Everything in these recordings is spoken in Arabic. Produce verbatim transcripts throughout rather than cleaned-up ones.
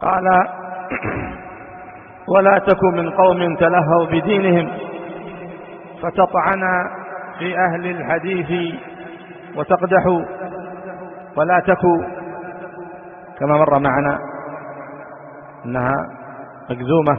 قال: ولا تك من قوم تلهوا بدينهم فتطعن في أهل الحديث وتقدحوا، ولا تكوا كما مر معنا أنها مجزومة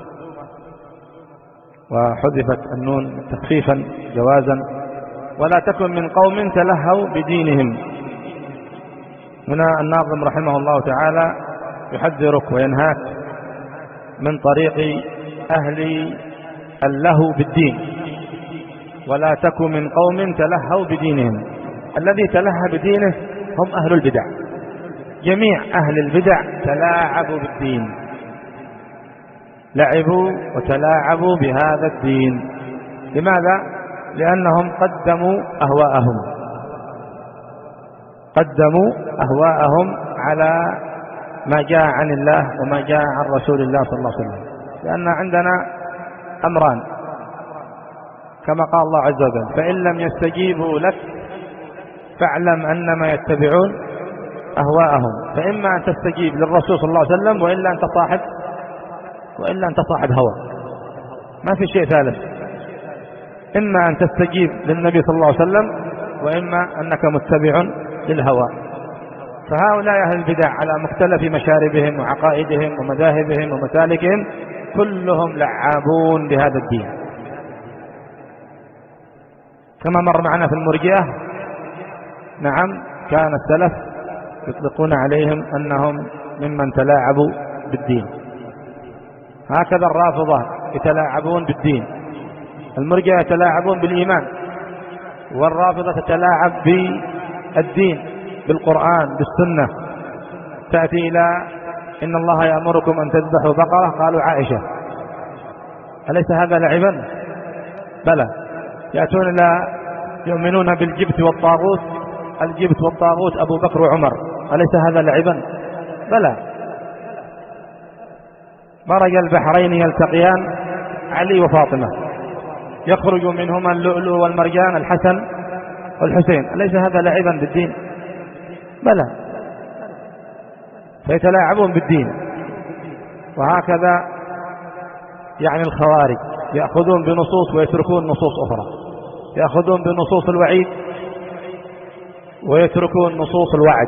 وحذفت النون تخفيفا جوازا. ولا تكن من قوم تلهوا بدينهم. هنا الناظم رحمه الله تعالى يحذرك وينهاك من طريق أهل اللهو بالدين. ولا تكن من قوم تلهوا بدينهم. الذي تلهى بدينه هم أهل البدع. جميع أهل البدع تلاعبوا بالدين، لعبوا وتلاعبوا بهذا الدين. لماذا؟ لأنهم قدموا أهواءهم قدموا أهواءهم على ما جاء عن الله وما جاء عن رسول الله صلى الله عليه وسلم. لأن عندنا أمران كما قال الله عز وجل: فإن لم يستجيبوا لك فاعلم أنما يتبعون أهواءهم. فإما أن تستجيب للرسول صلى الله عليه وسلم، وإلا أنت صاحب وإلا أنت صاحب هوى، ما في شيء ثالث. إما أن تستجيب للنبي صلى الله عليه وسلم، وإما أنك متبع للهوى. فهؤلاء أهل البدع على مختلف مشاربهم وعقائدهم ومذاهبهم ومسالكهم كلهم لعابون بهذا الدين. كما مر معنا في المرجئة، نعم، كان السلف يطلقون عليهم أنهم ممن تلاعبوا بالدين. هكذا الرافضة يتلاعبون بالدين. المرجئة يتلاعبون بالإيمان، والرافضة تتلاعب بالدين، بالقرآن، بالسنة. تأتي إلى: إن الله يأمركم أن تذبحوا بقرة، قالوا عائشة. أليس هذا لعبا؟ بلى. يأتون إلى يؤمنون بالجبت والطاغوت، الجبت والطاغوت أبو بكر وعمر. أليس هذا لعبا؟ بلى. مرج البحرين يلتقيان، علي وفاطمة، يخرج منهما اللؤلؤ والمرجان، الحسن والحسين. أليس هذا لعبا بالدين؟ بلى. فيتلاعبون بالدين. وهكذا يعني الخوارج يأخذون بنصوص ويتركون نصوص أخرى، يأخذون بنصوص الوعيد ويتركون نصوص الوعد،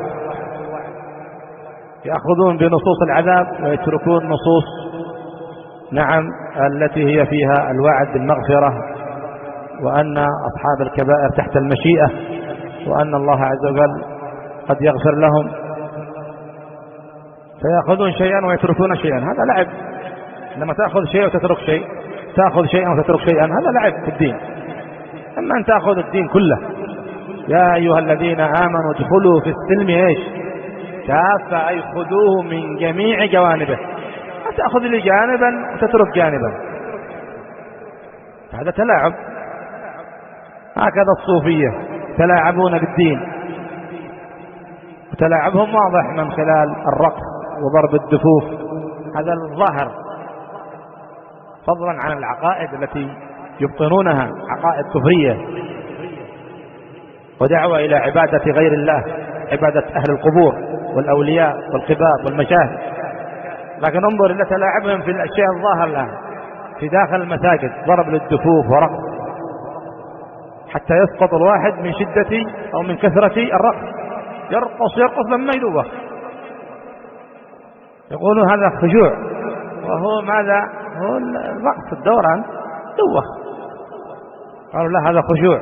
يأخذون بنصوص العذاب ويتركون نصوص نعم التي هي فيها الوعد بالمغفرة، وأن أصحاب الكبائر تحت المشيئة، وأن الله عز وجل قد يغفر لهم. فيأخذون شيئا ويتركون شيئا، هذا لعب. لما تأخذ شيء وتترك شيء، تأخذ شيئا وتترك شيئا، هذا لعب في الدين. أما أن تأخذ الدين كله: يا أيها الذين آمنوا ادخلوا في السلم إيش كافة، أي خذوه من جميع جوانبه، لا تأخذ لي جانبا وتترك جانبا، هذا تلاعب. هكذا الصوفية تلاعبون بالدين، وتلاعبهم واضح من خلال الرقص وضرب الدفوف، هذا الظاهر، فضلا عن العقائد التي يبطنونها، عقائد كفرية ودعوة إلى عبادة غير الله، عبادة أهل القبور والأولياء والقباب والمشاهد. لكن انظر إلى تلاعبهم في الأشياء الظاهرة الآن في داخل المساجد، ضرب للدفوف ورقص، حتى يسقط الواحد من شدة أو من كثرة الرقص، يرقص يرقص لما يدوخ، يقولون هذا خشوع، وهو ماذا؟ هو الرقص، الدوران، دوخ. قالوا لا، هذا خشوع.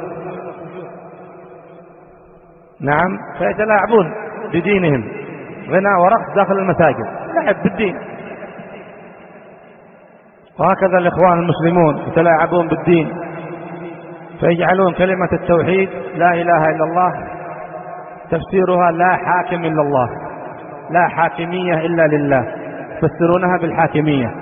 نعم، فيتلاعبون بدينهم، غناء ورقص داخل المساجد، لعب بالدين. وهكذا الإخوان المسلمون يتلاعبون بالدين، فيجعلون كلمة التوحيد لا إله إلا الله تفسيرها لا حاكم إلا الله، لا حاكمية إلا لله، يفسرونها بالحاكمية.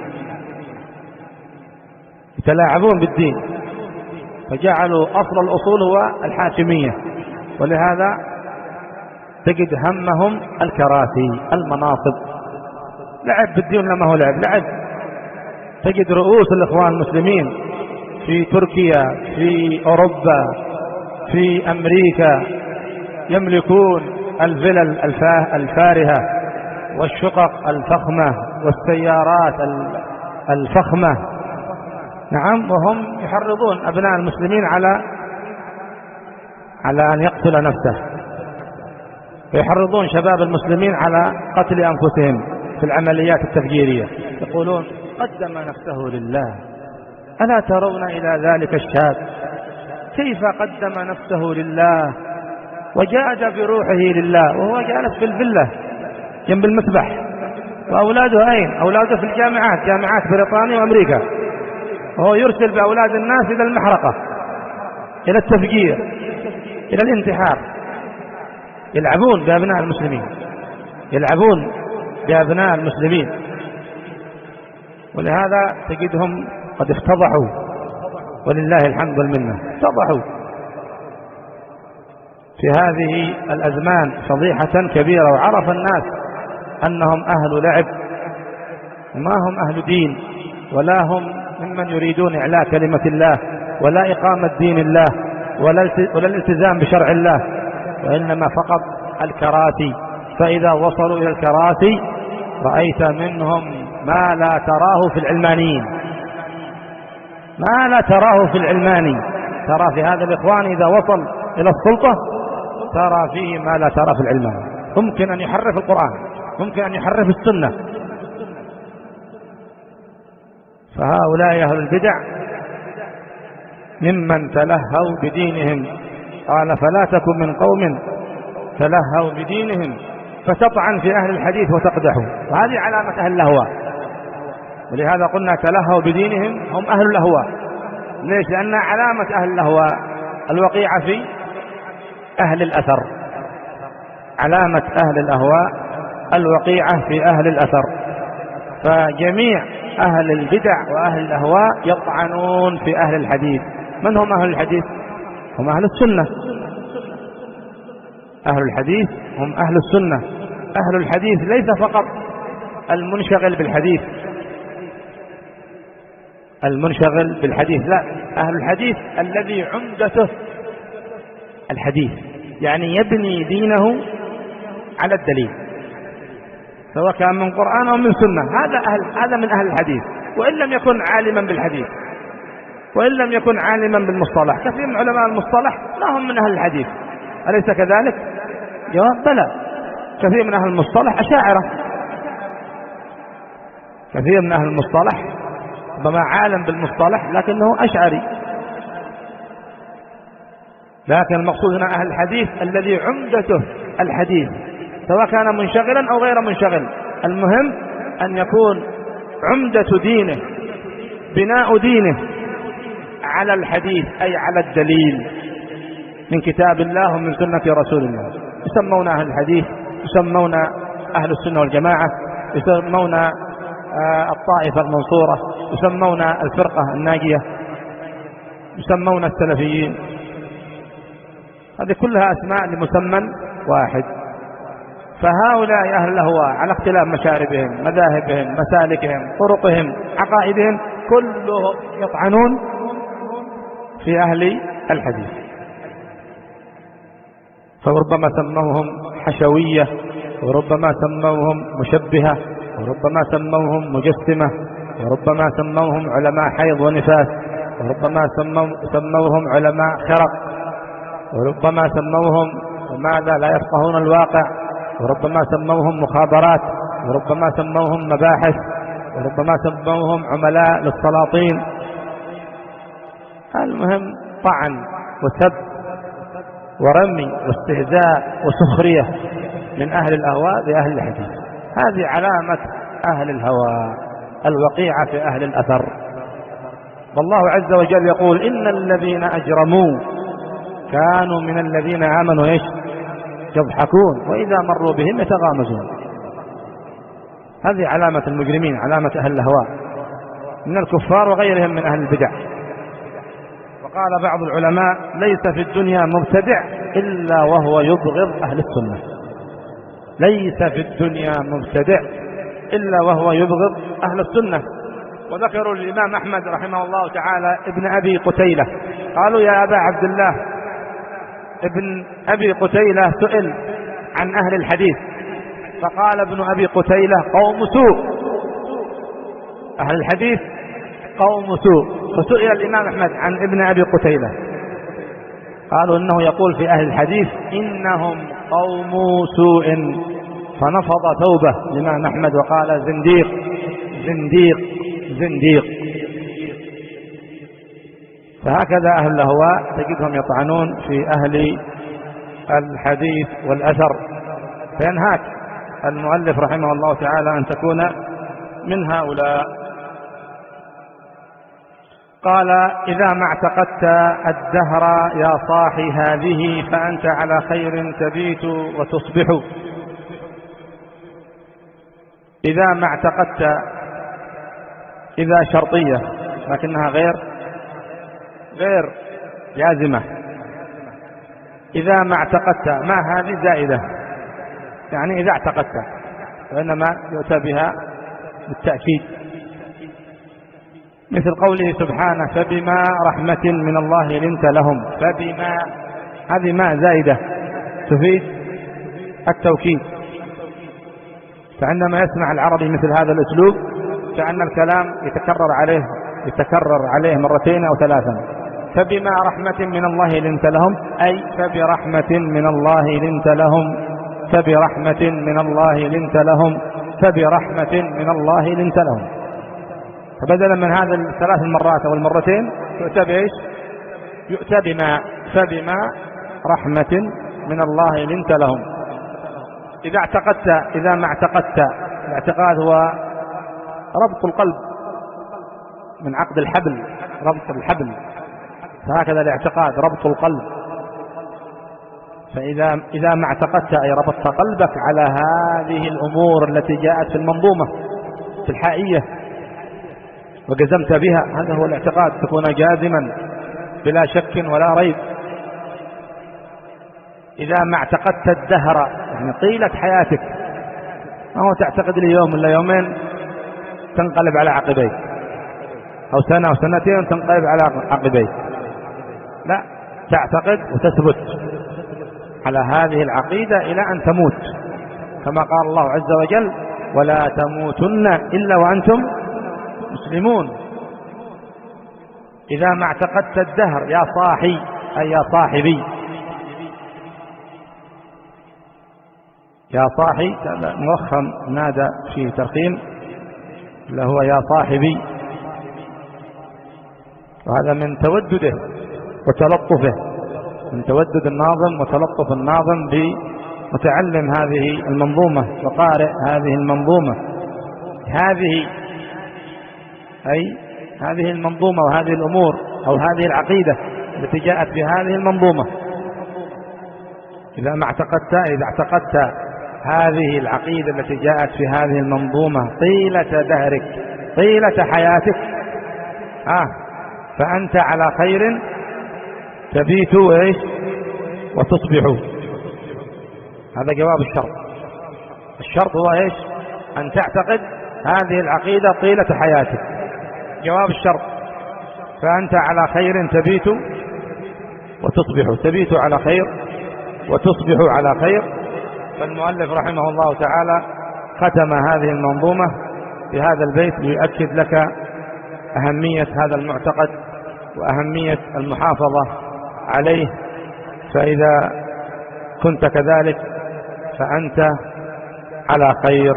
يتلاعبون بالدين، فجعلوا أصل الأصول هو الحاكمية، ولهذا تجد همهم الكراسي، المناصب. لعب بالدين لما هو لعب لعب. تجد رؤوس الإخوان المسلمين في تركيا، في أوروبا، في أمريكا، يملكون الفلل الفارهة والشقق الفخمة والسيارات الفخمة. نعم، وهم يحرضون أبناء المسلمين على على أن يقتل نفسه، ويحرضون شباب المسلمين على قتل أنفسهم في العمليات التفجيرية. يقولون قدم نفسه لله، ألا ترون إلى ذلك الشاب كيف قدم نفسه لله وجاهد بروحه لله وهو جالس في الفيلا جنب المسبح، وأولاده أين؟ أولاده في الجامعات، جامعات بريطانيا وأمريكا، وهو يرسل بأولاد الناس إلى المحرقة، إلى التفجير، إلى الانتحار. يلعبون بأبناء المسلمين، يلعبون بأبناء المسلمين. ولهذا تجدهم قد افتضحوا، ولله الحمد والمنة، افتضحوا في هذه الأزمان فضيحة كبيرة، وعرف الناس أنهم أهل لعب وما هم أهل دين، ولا هم ممن يريدون إعلاء كلمة الله ولا إقامة دين الله ولا الالتزام بشرع الله، وإنما فقط الكراسي. فإذا وصلوا إلى الكراسي رأيت منهم ما لا تراه في العلمانيين، ما لا تراه في العلماني. ترى في هذا الإخوان إذا وصل إلى السلطة ترى فيه ما لا ترى في العلماني، ممكن أن يحرف القرآن، ممكن أن يحرف السنة. فهؤلاء أهل البدع ممن تلهوا بدينهم. قال فلا تكن من قوم تلهوا بدينهم فتطعن في أهل الحديث وتقدحوا، وهذه علامة أهل الأهواء. ولهذا قلنا تلهوا بدينهم هم أهل الأهواء. ليش؟ لأن علامة أهل الأهواء الوقيعة في أهل الأثر، علامة أهل الأهواء الوقيعة في أهل الأثر. فجميع أهل البدع وأهل الأهواء يطعنون في أهل الحديث. من هم أهل الحديث؟ هم أهل السنة. أهل الحديث هم أهل السنة. أهل الحديث ليس فقط المنشغل بالحديث، المنشغل بالحديث، لا، أهل الحديث الذي عمدته الحديث، يعني يبني دينه على الدليل سواء كان من قرآن أو من سنة. هذا أهل، هذا من أهل الحديث، وإن لم يكن عالما بالحديث، وإن لم يكن عالما بالمصطلح. كثير من علماء المصطلح لا هم من أهل الحديث، أليس كذلك؟ جواب بلى. كثير من أهل المصطلح أشاعرة، كثير من أهل المصطلح ربما عالم بالمصطلح لكنه أشعري. لكن المقصود هنا أهل الحديث الذي عمدته الحديث، سواء كان منشغلا أو غير منشغل، المهم أن يكون عمدة دينه، بناء دينه على الحديث، أي على الدليل من كتاب الله ومن سنة رسول الله. يسمون أهل الحديث، يسمون أهل السنة والجماعة، يسمون الطائفة المنصورة، يسمون الفرقة الناجية، يسمون السلفيين. هذه كلها أسماء لمسمى واحد. فهؤلاء أهل الأهواء على اختلاف مشاربهم، مذاهبهم، مسالكهم، طرقهم، عقائدهم، كلهم يطعنون في أهل الحديث. فربما سموهم حشوية، وربما سموهم مشبهة، وربما سموهم مجسمة، وربما سموهم علماء حيض ونفاس، وربما سموهم علماء خرق، وربما سموهم ماذا لا يفقهون الواقع، وربما سموهم مخابرات، وربما سموهم مباحث، وربما سموهم عملاء للسلاطين. المهم طعن وسب ورمي واستهزاء وسخرية من أهل الأهواء بأهل الحديث. هذه علامة أهل الهوى الوقيعة في أهل الأثر. والله عز وجل يقول إن الذين أجرموا كانوا من الذين آمنوا إيش؟ يضحكون وإذا مروا بهم يتغامزون. هذه علامة المجرمين، علامة أهل الهوى من الكفار وغيرهم من أهل البدع. وقال بعض العلماء ليس في الدنيا مبتدع إلا وهو يبغض أهل السنة. ليس في الدنيا مبتدع إلا وهو يبغض أهل السنة. وذكروا الإمام أحمد رحمه الله تعالى ابن أبي قتيلة، قالوا يا أبا عبد الله، ابن أبي قتيلة سئل عن أهل الحديث فقال ابن أبي قتيلة قوم سوء، أهل الحديث قوم سوء. فسئل الإمام أحمد عن ابن أبي قتيلة قالوا إنه يقول في أهل الحديث إنهم قوم سوء، فنفض ثوبه الإمام أحمد وقال زنديق زنديق زنديق. فهكذا أهل الأهواء تجدهم يطعنون في أهل الحديث والأثر. فينهاك المؤلف رحمه الله تعالى أن تكون من هؤلاء. قال إذا ما اعتقدت الدهر يا صاحي هذه فأنت على خير تبيت وتصبح. إذا ما اعتقدت، إذا شرطية لكنها غير غير جازمة. إذا ما اعتقدت، ما هذه زائدة يعني إذا اعتقدت، وإنما يؤتى بها بالتأكيد، مثل قوله سبحانه فبما رحمة من الله لنت لهم. فبما، هذه ما زائدة تفيد التوكيد. فعندما يسمع العربي مثل هذا الأسلوب كأن الكلام يتكرر عليه يتكرر عليه مرتين أو ثلاثا. فبما رحمة من الله لنت لهم، أي فبرحمة من الله لنت لهم، فبرحمة من الله لنت لهم، فبرحمة من الله لنت لهم. فبدلا من هذا الثلاث المرات أو المرتين يؤتى بإيش؟ يؤتى بما، فبما رحمة من الله لنت لهم. إذا اعتقدت، إذا ما اعتقدت، الاعتقاد هو ربط القلب من عقد الحبل، ربط الحبل، فهكذا الاعتقاد ربط القلب. فإذا إذا ما اعتقدت أي ربطت قلبك على هذه الأمور التي جاءت في المنظومة في الحائية وجزمت بها، هذا هو الاعتقاد، تكون جازما بلا شك ولا ريب. إذا ما اعتقدت الدهر يعني طيلة حياتك، ما هو تعتقد لي يوم ولا يومين تنقلب على عقبيك، أو سنة أو سنتين تنقلب على عقبيك، لا، تعتقد وتثبت على هذه العقيدة إلى أن تموت، كما قال الله عز وجل ولا تموتن إلا وأنتم مسلمون. إذا ما اعتقدت الدهر يا صاحي أي يا صاحبي، يا صاحي مؤخم نادى في ترخيم اللي هو يا صاحبي، وهذا من تودده وتلطفه، من تودد الناظم وتلطف الناظم بمتعلم هذه المنظومة وقارئ هذه المنظومة. هذه أي هذه المنظومة وهذه الأمور أو هذه العقيدة التي جاءت في هذه المنظومة. إذا ما اعتقدت، إذا اعتقدت هذه العقيدة التي جاءت في هذه المنظومة طيلة دهرك، طيلة حياتك، آه فأنت على خير تبيت إيش وتصبح. هذا جواب الشرط. الشرط هو إيش؟ أن تعتقد هذه العقيدة طيلة حياتك. جواب الشرط فأنت على خير تبيت وتصبح، تبيت على خير وتصبح على خير. فالمؤلف رحمه الله تعالى ختم هذه المنظومة بهذا البيت ليؤكد لك أهمية هذا المعتقد وأهمية المحافظة عليه. فإذا كنت كذلك فأنت على خير.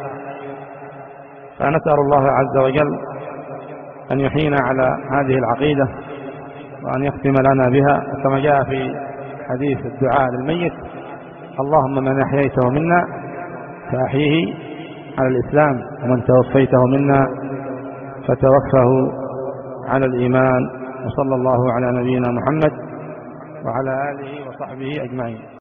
فنسأل الله عز وجل أن يحيينا على هذه العقيدة وأن يختم لنا بها، كما جاء في حديث الدعاء للميت اللهم من أحييته منا فأحيه على الإسلام، ومن توفيته منا فتوفه على الإيمان. وصلى الله على نبينا محمد وعلى آله وصحبه أجمعين.